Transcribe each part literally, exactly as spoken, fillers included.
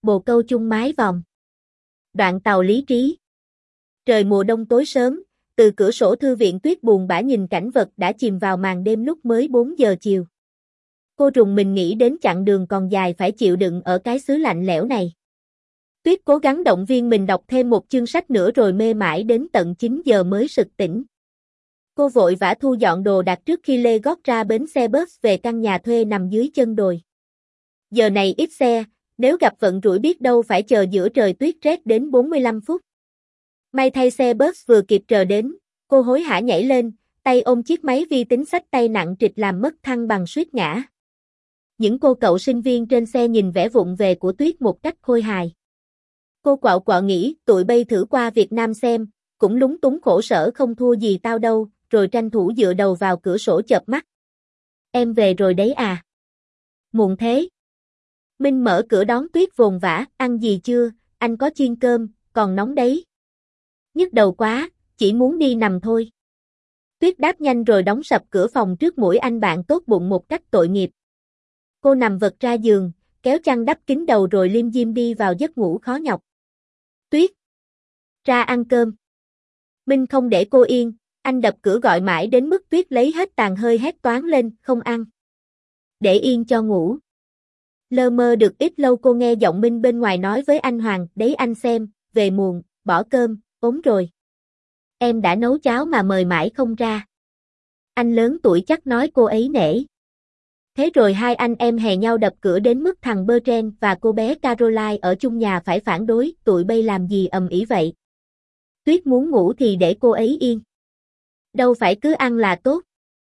Bồ câu chung mái vòm. Đoạn tàu lý trí. Trời mùa đông tối sớm, từ cửa sổ thư viện Tuyết buồn bã nhìn cảnh vật đã chìm vào màn đêm lúc mới bốn giờ chiều. Cô rùng mình nghĩ đến chặng đường còn dài phải chịu đựng ở cái xứ lạnh lẽo này. Tuyết cố gắng động viên mình đọc thêm một chương sách nữa rồi mê mãi đến tận chín giờ mới sực tỉnh. Cô vội vã thu dọn đồ đạc trước khi lê gót ra bến xe bus về căn nhà thuê nằm dưới chân đồi. Giờ này ít xe, nếu gặp vận rủi biết đâu phải chờ giữa trời tuyết rét đến bốn mươi lăm phút. May thay xe bus vừa kịp chờ đến, cô hối hả nhảy lên, tay ôm chiếc máy vi tính xách tay nặng trịch làm mất thăng bằng suýt ngã. Những cô cậu sinh viên trên xe nhìn vẻ vụng về của Tuyết một cách khôi hài. Cô quạo quọ nghĩ tụi bay thử qua Việt Nam xem, cũng lúng túng khổ sở không thua gì tao đâu, rồi tranh thủ dựa đầu vào cửa sổ chợp mắt. Em về rồi đấy à? Muộn thế. Minh mở cửa đón Tuyết vồn vã, ăn gì chưa, anh có chiên cơm, còn nóng đấy. Nhức đầu quá, chỉ muốn đi nằm thôi. Tuyết đáp nhanh rồi đóng sập cửa phòng trước mũi anh bạn tốt bụng một cách tội nghiệp. Cô nằm vật ra giường, kéo chăn đắp kín đầu rồi lim dim đi vào giấc ngủ khó nhọc. Tuyết! Ra ăn cơm. Minh không để cô yên, anh đập cửa gọi mãi đến mức Tuyết lấy hết tàn hơi hét toáng lên, không ăn. Để yên cho ngủ. Lơ mơ được ít lâu cô nghe giọng Minh bên ngoài nói với anh Hoàng, đấy anh xem, về muộn, bỏ cơm, ốm rồi. Em đã nấu cháo mà mời mãi không ra. Anh lớn tuổi chắc nói cô ấy nể. Thế rồi hai anh em hè nhau đập cửa đến mức thằng Bertrand và cô bé Caroline ở chung nhà phải phản đối, tụi bay làm gì ầm ĩ vậy. Tuyết muốn ngủ thì để cô ấy yên. Đâu phải cứ ăn là tốt.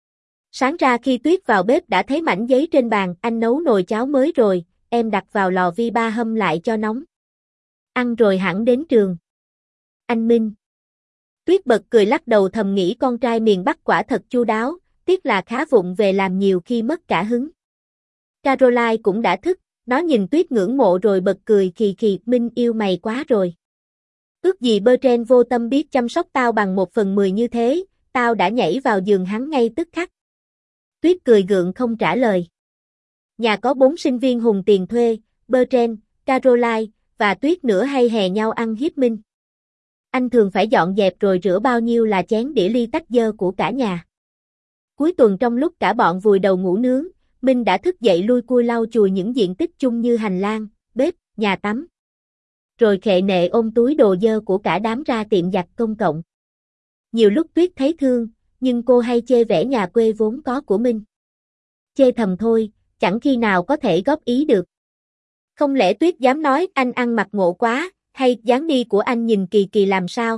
Sáng ra khi Tuyết vào bếp đã thấy mảnh giấy trên bàn, anh nấu nồi cháo mới rồi, em đặt vào lò vi ba hâm lại cho nóng. Ăn rồi hẳn đến trường. Anh Minh. Tuyết bật cười lắc đầu thầm nghĩ con trai miền Bắc quả thật chu đáo, tiếc là khá vụng về làm nhiều khi mất cả hứng. Caroline cũng đã thức, nó nhìn Tuyết ngưỡng mộ rồi bật cười khì khì, Minh yêu mày quá rồi. Ước gì Bertrand vô tâm biết chăm sóc tao bằng một phần mười như thế, tao đã nhảy vào giường hắn ngay tức khắc. Tuyết cười gượng không trả lời. Nhà có bốn sinh viên hùng tiền thuê, Bertrand, Caroline và Tuyết nữa hay hè nhau ăn hiếp Minh. Anh thường phải dọn dẹp rồi rửa bao nhiêu là chén đĩa ly tách dơ của cả nhà. Cuối tuần trong lúc cả bọn vùi đầu ngủ nướng, Minh đã thức dậy lui cui lau chùi những diện tích chung như hành lang, bếp, nhà tắm. Rồi khệ nệ ôm túi đồ dơ của cả đám ra tiệm giặt công cộng. Nhiều lúc Tuyết thấy thương, nhưng cô hay chê vẻ nhà quê vốn có của Minh. Chê thầm thôi, chẳng khi nào có thể góp ý được. Không lẽ Tuyết dám nói anh ăn mặc ngộ quá, hay dáng đi của anh nhìn kỳ kỳ làm sao?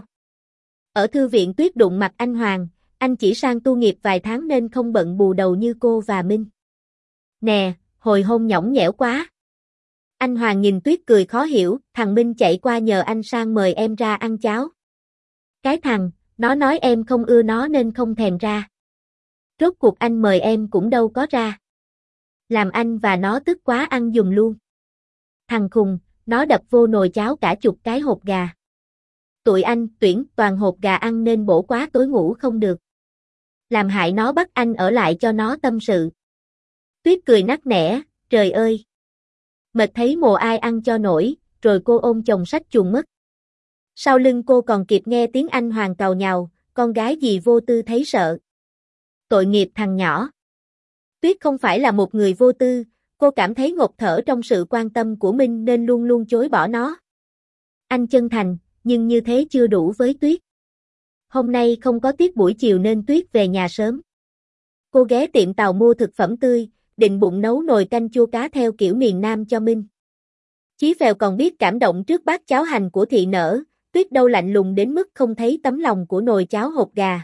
Ở thư viện Tuyết đụng mặt anh Hoàng, anh chỉ sang tu nghiệp vài tháng nên không bận bù đầu như cô và Minh. Nè, hồi hôn nhõng nhẽo quá. Anh Hoàng nhìn Tuyết cười khó hiểu, thằng Minh chạy qua nhờ anh sang mời em ra ăn cháo. Cái thằng, nó nói em không ưa nó nên không thèm ra. Rốt cuộc anh mời em cũng đâu có ra. Làm anh và nó tức quá ăn giùm luôn. Thằng khùng, nó đập vô nồi cháo cả chục cái hột gà. Tụi anh tuyển toàn hột gà ăn nên bổ quá tối ngủ không được. Làm hại nó bắt anh ở lại cho nó tâm sự. Tuyết cười nắc nẻ, trời ơi. Mệt thấy mồ ai ăn cho nổi, rồi cô ôm chồng sách chuồn mất. Sau lưng cô còn kịp nghe tiếng anh Hoàng càu nhàu, con gái gì vô tư thấy sợ. Tội nghiệp thằng nhỏ. Tuyết không phải là một người vô tư, cô cảm thấy ngộp thở trong sự quan tâm của Minh nên luôn luôn chối bỏ nó. Anh chân thành, nhưng như thế chưa đủ với Tuyết. Hôm nay không có tiết buổi chiều nên Tuyết về nhà sớm. Cô ghé tiệm tàu mua thực phẩm tươi, định bụng nấu nồi canh chua cá theo kiểu miền Nam cho Minh. Chí Phèo còn biết cảm động trước bát cháo hành của thị nở, Tuyết đâu lạnh lùng đến mức không thấy tấm lòng của nồi cháo hột gà.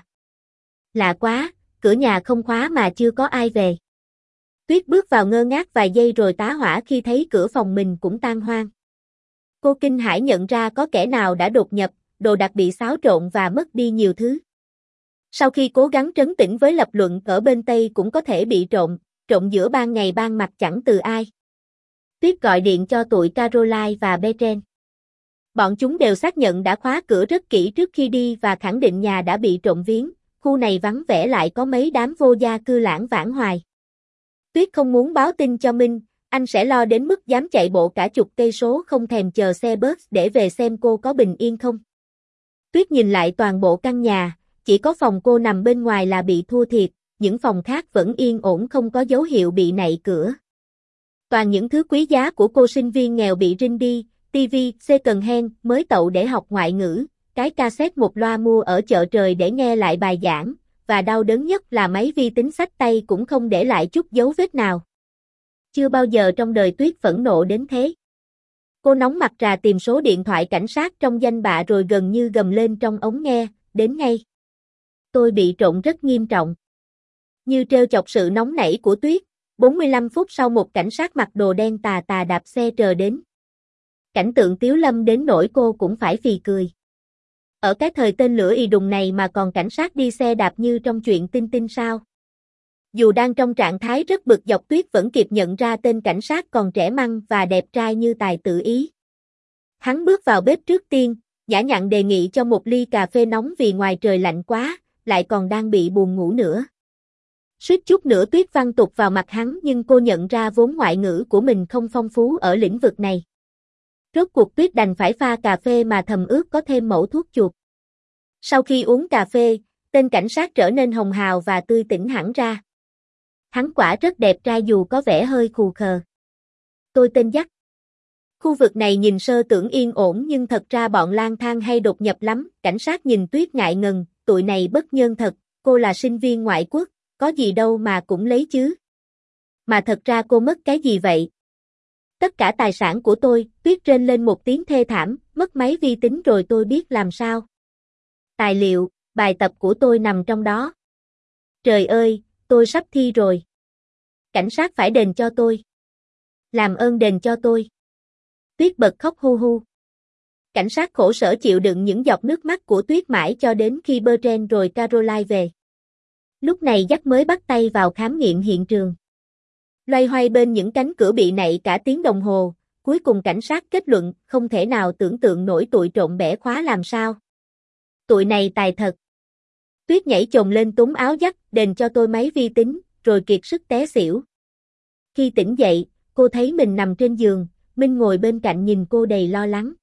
Lạ quá, cửa nhà không khóa mà chưa có ai về. Tuyết bước vào ngơ ngác vài giây rồi tá hỏa khi thấy cửa phòng mình cũng tan hoang. Cô kinh hãi nhận ra có kẻ nào đã đột nhập, đồ đạc bị xáo trộn và mất đi nhiều thứ. Sau khi cố gắng trấn tĩnh với lập luận ở bên Tây cũng có thể bị trộm, trộm giữa ban ngày ban mặt chẳng từ ai. Tuyết gọi điện cho tụi Caroline và Bertrand. Bọn chúng đều xác nhận đã khóa cửa rất kỹ trước khi đi và khẳng định nhà đã bị trộm viếng, khu này vắng vẻ lại có mấy đám vô gia cư lãng vãng hoài. Tuyết không muốn báo tin cho Minh, Anh sẽ lo đến mức dám chạy bộ cả chục cây số không thèm chờ xe bus để về xem cô có bình yên không. Tuyết nhìn lại toàn bộ căn nhà, chỉ có phòng cô nằm bên ngoài là bị thua thiệt, những phòng khác vẫn yên ổn không có dấu hiệu bị nạy cửa. Toàn những thứ quý giá của cô sinh viên nghèo bị rinh đi, tivi, second hand, mới tậu để học ngoại ngữ, cái cassette một loa mua ở chợ trời để nghe lại bài giảng, và đau đớn nhất là máy vi tính xách tay cũng không để lại chút dấu vết nào. Chưa bao giờ trong đời Tuyết phẫn nộ đến thế. Cô nóng mặt rà tìm số điện thoại cảnh sát trong danh bạ rồi gần như gầm lên trong ống nghe, đến ngay. Tôi bị trộn rất nghiêm trọng. Như trêu chọc sự nóng nảy của Tuyết, bốn mươi lăm phút sau một cảnh sát mặc đồ đen tà tà đạp xe chờ đến. Cảnh tượng tiếu lâm đến nỗi cô cũng phải phì cười. Ở cái thời tên lửa ì đùng này mà còn cảnh sát đi xe đạp như trong chuyện Tin Tin sao? Dù đang trong trạng thái rất bực dọc, Tuyết vẫn kịp nhận ra tên cảnh sát còn trẻ măng và đẹp trai như tài tự ý. Hắn bước vào bếp trước tiên, nhã nhặn đề nghị cho một ly cà phê nóng vì ngoài trời lạnh quá, lại còn đang bị buồn ngủ nữa. Suýt chút nữa Tuyết văng tục vào mặt hắn, nhưng cô nhận ra vốn ngoại ngữ của mình không phong phú ở lĩnh vực này. Rốt cuộc Tuyết đành phải pha cà phê mà thầm ước có thêm mẩu thuốc chuột. Sau khi uống cà phê, tên cảnh sát trở nên hồng hào và tươi tỉnh hẳn ra. Hắn quả rất đẹp trai dù có vẻ hơi khù khờ. Tôi tên Jack. Khu vực này nhìn sơ tưởng yên ổn nhưng thật ra bọn lang thang hay đột nhập lắm. Cảnh sát nhìn Tuyết ngại ngần, tụi này bất nhân thật, cô là sinh viên ngoại quốc, có gì đâu mà cũng lấy chứ. Mà thật ra cô mất cái gì vậy? Tất cả tài sản của tôi. Tuyết rên lên một tiếng thê thảm, mất máy vi tính rồi tôi biết làm sao. Tài liệu, bài tập của tôi nằm trong đó. Trời ơi, tôi sắp thi rồi. Cảnh sát phải đền cho tôi. Làm ơn đền cho tôi. Tuyết bật khóc hu hu. Cảnh sát khổ sở chịu đựng những giọt nước mắt của Tuyết mãi cho đến khi Bertrand rồi Caroline về. Lúc này Jack mới bắt tay vào khám nghiệm hiện trường. Loay hoay bên những cánh cửa bị nạy cả tiếng đồng hồ, cuối cùng cảnh sát kết luận không thể nào tưởng tượng nổi tụi trộm bẻ khóa làm sao. Tụi này tài thật. Tuyết nhảy chồm lên túm áo Jack, đền cho tôi máy vi tính, rồi kiệt sức té xỉu. Khi tỉnh dậy, cô thấy mình nằm trên giường, Minh ngồi bên cạnh nhìn cô đầy lo lắng.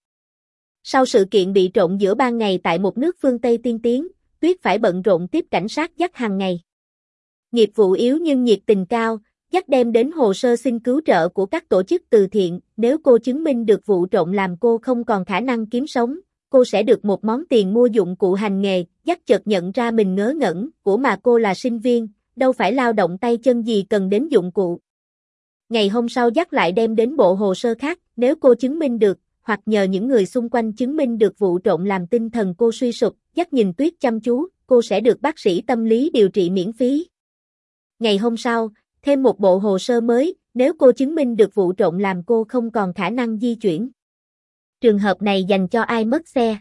Sau sự kiện bị trộm giữa ban ngày tại một nước phương Tây tiên tiến, Tuyết phải bận rộn tiếp cảnh sát Jack hàng ngày. Nghiệp vụ yếu nhưng nhiệt tình cao, Jack đem đến hồ sơ xin cứu trợ của các tổ chức từ thiện, nếu cô chứng minh được vụ trộm làm cô không còn khả năng kiếm sống, cô sẽ được một món tiền mua dụng cụ hành nghề. Jack chợt nhận ra mình ngớ ngẩn, của mà cô là sinh viên, đâu phải lao động tay chân gì cần đến dụng cụ. Ngày hôm sau Jack lại đem đến bộ hồ sơ khác, nếu cô chứng minh được, hoặc nhờ những người xung quanh chứng minh được vụ trộm làm tinh thần cô suy sụp, Jack nhìn Tuyết chăm chú, cô sẽ được bác sĩ tâm lý điều trị miễn phí. Ngày hôm sau, thêm một bộ hồ sơ mới, nếu cô chứng minh được vụ trộm làm cô không còn khả năng di chuyển. Trường hợp này dành cho ai mất xe.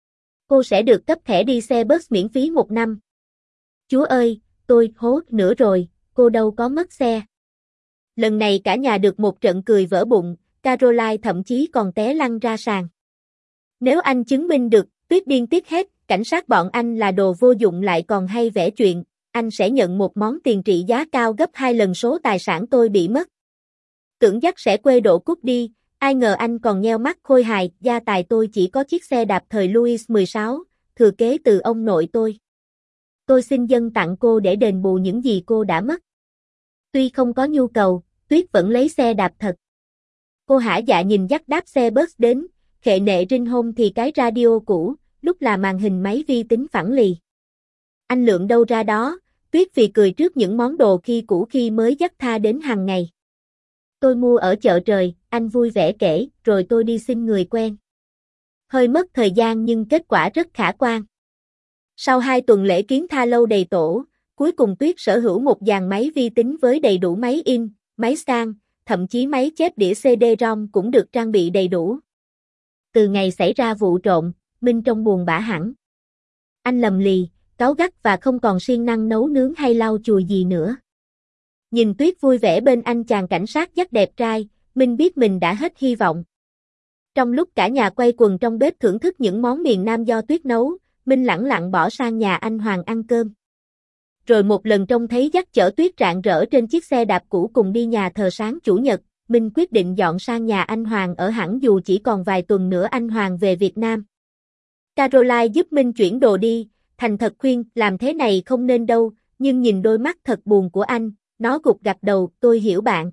Cô sẽ được cấp thẻ đi xe bus miễn phí một năm. Chúa ơi, tôi hố nữa rồi, cô đâu có mất xe. Lần này cả nhà được một trận cười vỡ bụng, Caroline thậm chí còn té lăn ra sàn. Nếu anh chứng minh được, Tuyết điên tiết hết, cảnh sát bọn anh là đồ vô dụng lại còn hay vẽ chuyện, anh sẽ nhận một món tiền trị giá cao gấp hai lần số tài sản tôi bị mất. Tưởng Jack sẽ quê độ cút đi, ai ngờ anh còn nheo mắt khôi hài, gia tài tôi chỉ có chiếc xe đạp thời Louis mười sáu, thừa kế từ ông nội tôi. Tôi xin dâng tặng cô để đền bù những gì cô đã mất. Tuy không có nhu cầu, Tuyết vẫn lấy xe đạp thật. Cô hả dạ nhìn Jack đáp xe bus đến, khệ nệ rinh hông thì cái radio cũ, lúc là màn hình máy vi tính phẳng lì. Anh lượm đâu ra đó, Tuyết vì cười trước những món đồ khi cũ khi mới dắt tha đến hàng ngày. Tôi mua ở chợ trời, anh vui vẻ kể, rồi tôi đi xin người quen. Hơi mất thời gian nhưng kết quả rất khả quan. Sau hai tuần lễ kiến tha lâu đầy tổ, cuối cùng Tuyết sở hữu một dàn máy vi tính với đầy đủ máy in, máy scan, thậm chí máy chép đĩa xê đê ROM cũng được trang bị đầy đủ. Từ ngày xảy ra vụ trộm, Minh trông buồn bã hẳn. Anh lầm lì, cáu gắt và không còn siêng năng nấu nướng hay lau chùi gì nữa. Nhìn Tuyết vui vẻ bên anh chàng cảnh sát Jack đẹp trai, Minh biết mình đã hết hy vọng. Trong lúc cả nhà quay quần trong bếp thưởng thức những món miền Nam do Tuyết nấu, Minh lẳng lặng bỏ sang nhà anh Hoàng ăn cơm. Rồi một lần trông thấy Jack chở Tuyết rạng rỡ trên chiếc xe đạp cũ cùng đi nhà thờ sáng Chủ nhật, Minh quyết định dọn sang nhà anh Hoàng ở hẳn dù chỉ còn vài tuần nữa anh Hoàng về Việt Nam. Caroline giúp Minh chuyển đồ đi, thành thật khuyên làm thế này không nên đâu, nhưng nhìn đôi mắt thật buồn của anh, nó gục gặt đầu, tôi hiểu bạn.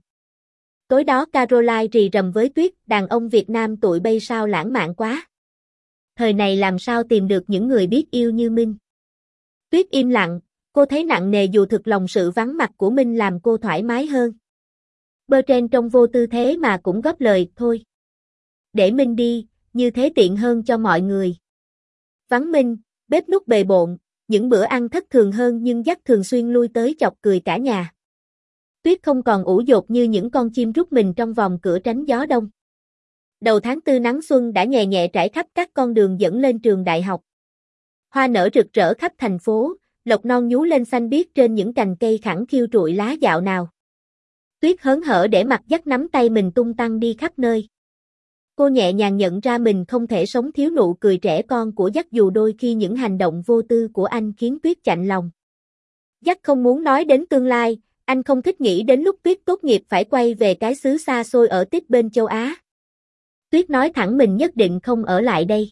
Tối đó Caroline rì rầm với Tuyết, đàn ông Việt Nam tụi bay sao lãng mạn quá. Thời này làm sao tìm được những người biết yêu như Minh. Tuyết im lặng, cô thấy nặng nề dù thực lòng sự vắng mặt của Minh làm cô thoải mái hơn. Bertrand trông vô tư thế mà cũng góp lời, thôi. Để Minh đi, như thế tiện hơn cho mọi người. Vắng Minh, bếp núc bề bộn, những bữa ăn thất thường hơn nhưng Jack thường xuyên lui tới chọc cười cả nhà. Tuyết không còn ủ dột như những con chim rút mình trong vòng cửa tránh gió đông. Đầu tháng tư nắng xuân đã nhẹ nhẹ trải khắp các con đường dẫn lên trường đại học. Hoa nở rực rỡ khắp thành phố, lộc non nhú lên xanh biếc trên những cành cây khẳng khiu trụi lá dạo nào. Tuyết hớn hở để mặc Jack nắm tay mình tung tăng đi khắp nơi. Cô nhẹ nhàng nhận ra mình không thể sống thiếu nụ cười trẻ con của Jack dù đôi khi những hành động vô tư của anh khiến Tuyết chạnh lòng. Jack không muốn nói đến tương lai, anh không thích nghĩ đến lúc Tuyết tốt nghiệp phải quay về cái xứ xa xôi ở tít bên châu Á. Tuyết nói thẳng mình nhất định không ở lại đây.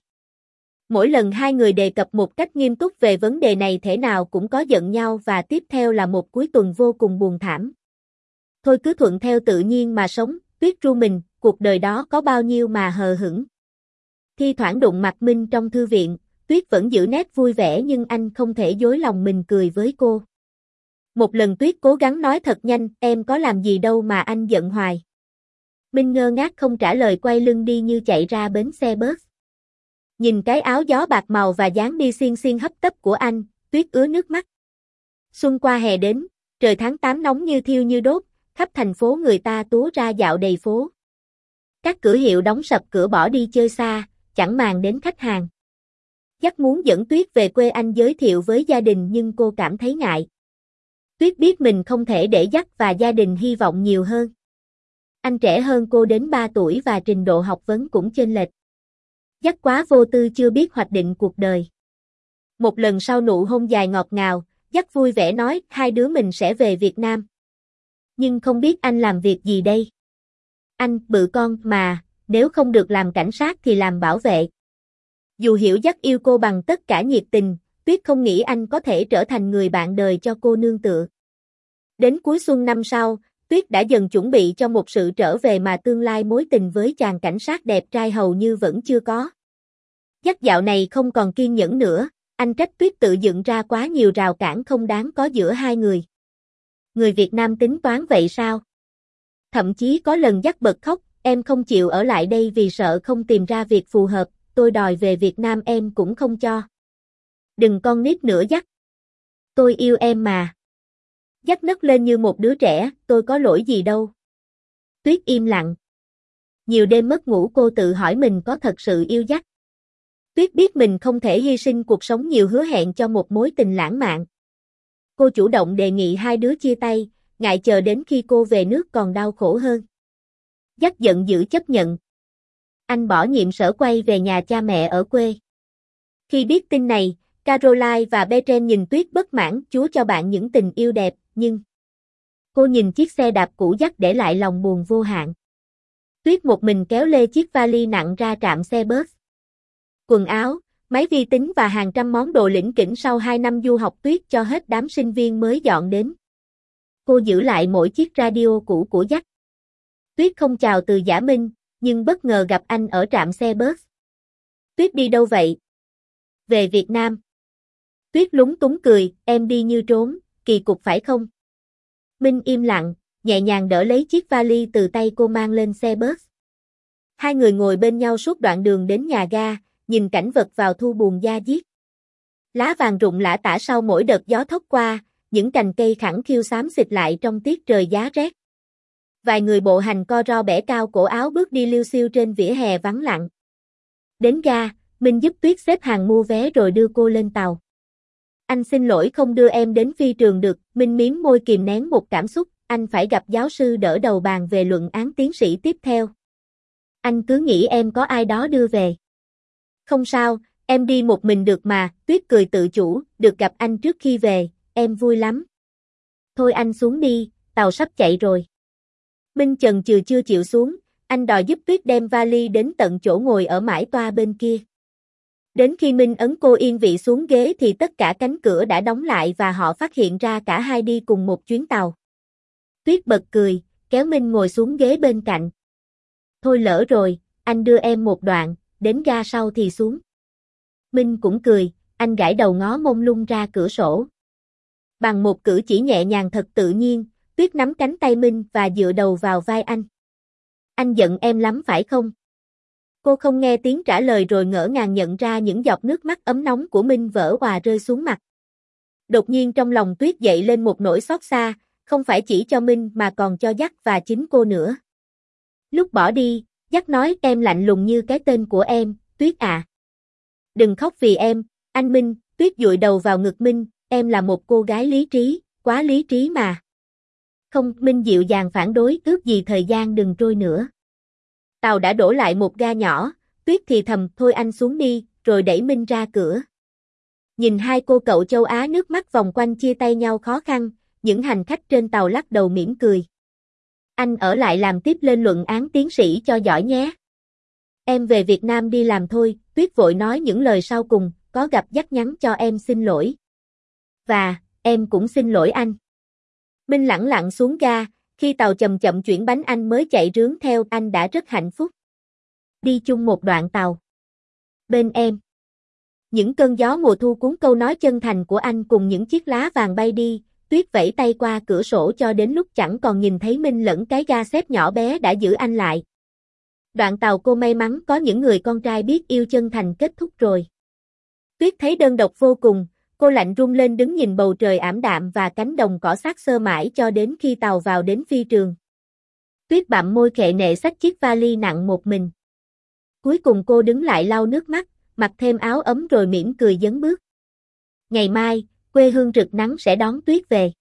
Mỗi lần hai người đề cập một cách nghiêm túc về vấn đề này thể nào cũng có giận nhau và tiếp theo là một cuối tuần vô cùng buồn thảm. Thôi cứ thuận theo tự nhiên mà sống, Tuyết ru mình, cuộc đời đó có bao nhiêu mà hờ hững. Thi thoảng đụng mặt Minh trong thư viện, Tuyết vẫn giữ nét vui vẻ nhưng anh không thể dối lòng mình cười với cô. Một lần Tuyết cố gắng nói thật nhanh, em có làm gì đâu mà anh giận hoài. Minh ngơ ngác không trả lời quay lưng đi như chạy ra bến xe bus. Nhìn cái áo gió bạc màu và dáng đi xiên xiên hấp tấp của anh, Tuyết ứa nước mắt. Xuân qua hè đến, trời tháng tám nóng như thiêu như đốt, khắp thành phố người ta túa ra dạo đầy phố. Các cửa hiệu đóng sập cửa bỏ đi chơi xa, chẳng màng đến khách hàng. Jack muốn dẫn Tuyết về quê anh giới thiệu với gia đình nhưng cô cảm thấy ngại. Tuyết biết mình không thể để Jack và gia đình hy vọng nhiều hơn. Anh trẻ hơn cô đến ba tuổi và trình độ học vấn cũng chênh lệch. Jack quá vô tư chưa biết hoạch định cuộc đời. Một lần sau nụ hôn dài ngọt ngào, Jack vui vẻ nói hai đứa mình sẽ về Việt Nam. Nhưng không biết anh làm việc gì đây? Anh, bự con mà, nếu không được làm cảnh sát thì làm bảo vệ. Dù hiểu Jack yêu cô bằng tất cả nhiệt tình, Tuyết không nghĩ anh có thể trở thành người bạn đời cho cô nương tựa. Đến cuối xuân năm sau, Tuyết đã dần chuẩn bị cho một sự trở về mà tương lai mối tình với chàng cảnh sát đẹp trai hầu như vẫn chưa có. Jack dạo này không còn kiên nhẫn nữa, anh trách Tuyết tự dựng ra quá nhiều rào cản không đáng có giữa hai người. Người Việt Nam tính toán vậy sao? Thậm chí có lần Jack bật khóc, em không chịu ở lại đây vì sợ không tìm ra việc phù hợp, tôi đòi về Việt Nam em cũng không cho. Đừng con nít nữa Jack. Tôi yêu em mà. Jack nấc lên như một đứa trẻ, tôi có lỗi gì đâu. Tuyết im lặng. Nhiều đêm mất ngủ cô tự hỏi mình có thật sự yêu Jack. Tuyết biết mình không thể hy sinh cuộc sống nhiều hứa hẹn cho một mối tình lãng mạn. Cô chủ động đề nghị hai đứa chia tay, ngại chờ đến khi cô về nước còn đau khổ hơn. Jack giận dữ chấp nhận. Anh bỏ nhiệm sở quay về nhà cha mẹ ở quê. Khi biết tin này, Caroline và Bertrand nhìn Tuyết bất mãn, Chúa cho bạn những tình yêu đẹp, nhưng... Cô nhìn chiếc xe đạp cũ Jack để lại lòng buồn vô hạn. Tuyết một mình kéo lê chiếc vali nặng ra trạm xe bus. Quần áo, máy vi tính và hàng trăm món đồ lỉnh kỉnh sau hai năm du học Tuyết cho hết đám sinh viên mới dọn đến. Cô giữ lại mỗi chiếc radio cũ của Jack. Tuyết không chào từ Giả Minh, nhưng bất ngờ gặp anh ở trạm xe bus. Tuyết đi đâu vậy? Về Việt Nam. Tuyết lúng túng cười, em đi như trốn, kỳ cục phải không? Minh im lặng, nhẹ nhàng đỡ lấy chiếc vali từ tay cô mang lên xe bus. Hai người ngồi bên nhau suốt đoạn đường đến nhà ga, nhìn cảnh vật vào thu buồn da diết. Lá vàng rụng lả tả sau mỗi đợt gió thốc qua, những cành cây khẳng khiu xám xịt lại trong tiết trời giá rét. Vài người bộ hành co ro bẻ cao cổ áo bước đi liêu xiêu trên vỉa hè vắng lặng. Đến ga, Minh giúp Tuyết xếp hàng mua vé rồi đưa cô lên tàu. Anh xin lỗi không đưa em đến phi trường được, Minh miếm môi kìm nén một cảm xúc, anh phải gặp giáo sư đỡ đầu bàn về luận án tiến sĩ tiếp theo. Anh cứ nghĩ em có ai đó đưa về. Không sao, em đi một mình được mà, Tuyết cười tự chủ, được gặp anh trước khi về, em vui lắm. Thôi anh xuống đi, tàu sắp chạy rồi. Minh chần chừ chưa chịu xuống, anh đòi giúp Tuyết đem vali đến tận chỗ ngồi ở mải toa bên kia. Đến khi Minh ấn cô yên vị xuống ghế thì tất cả cánh cửa đã đóng lại và họ phát hiện ra cả hai đi cùng một chuyến tàu. Tuyết bật cười, kéo Minh ngồi xuống ghế bên cạnh. Thôi lỡ rồi, anh đưa em một đoạn, đến ga sau thì xuống. Minh cũng cười, anh gãi đầu ngó mông lung ra cửa sổ. Bằng một cử chỉ nhẹ nhàng thật tự nhiên, Tuyết nắm cánh tay Minh và dựa đầu vào vai anh. Anh giận em lắm phải không? Cô không nghe tiếng trả lời rồi ngỡ ngàng nhận ra những giọt nước mắt ấm nóng của Minh vỡ òa rơi xuống mặt. Đột nhiên trong lòng Tuyết dậy lên một nỗi xót xa, không phải chỉ cho Minh mà còn cho Jack và chính cô nữa. Lúc bỏ đi, Jack nói em lạnh lùng như cái tên của em, Tuyết à. Đừng khóc vì em, anh Minh, Tuyết dụi đầu vào ngực Minh, em là một cô gái lý trí, quá lý trí mà. Không, Minh dịu dàng phản đối, ước gì thời gian đừng trôi nữa. Tàu đã đổ lại một ga nhỏ, Tuyết thì thầm, thôi anh xuống đi, rồi đẩy Minh ra cửa. Nhìn hai cô cậu châu Á nước mắt vòng quanh chia tay nhau khó khăn, những hành khách trên tàu lắc đầu mỉm cười. Anh ở lại làm tiếp lên luận án tiến sĩ cho giỏi nhé. Em về Việt Nam đi làm thôi, Tuyết vội nói những lời sau cùng, có gặp Jack nhắn cho em xin lỗi. Và, em cũng xin lỗi anh. Minh lẳng lặng xuống ga, khi tàu chậm chậm chuyển bánh anh mới chạy rướn theo, anh đã rất hạnh phúc. Đi chung một đoạn tàu. Bên em. Những cơn gió mùa thu cuốn câu nói chân thành của anh cùng những chiếc lá vàng bay đi, Tuyết vẫy tay qua cửa sổ cho đến lúc chẳng còn nhìn thấy Minh lẫn cái ga xếp nhỏ bé đã giữ anh lại. Đoạn tàu cô may mắn có những người con trai biết yêu chân thành kết thúc rồi. Tuyết thấy đơn độc vô cùng, cô lạnh run lên đứng nhìn bầu trời ảm đạm và cánh đồng cỏ xác xơ mãi cho đến khi tàu vào đến phi trường. Tuyết bặm môi khệ nệ xách chiếc vali nặng một mình. Cuối cùng cô đứng lại lau nước mắt, mặc thêm áo ấm rồi mỉm cười dấn bước. Ngày mai, quê hương rực nắng sẽ đón Tuyết về.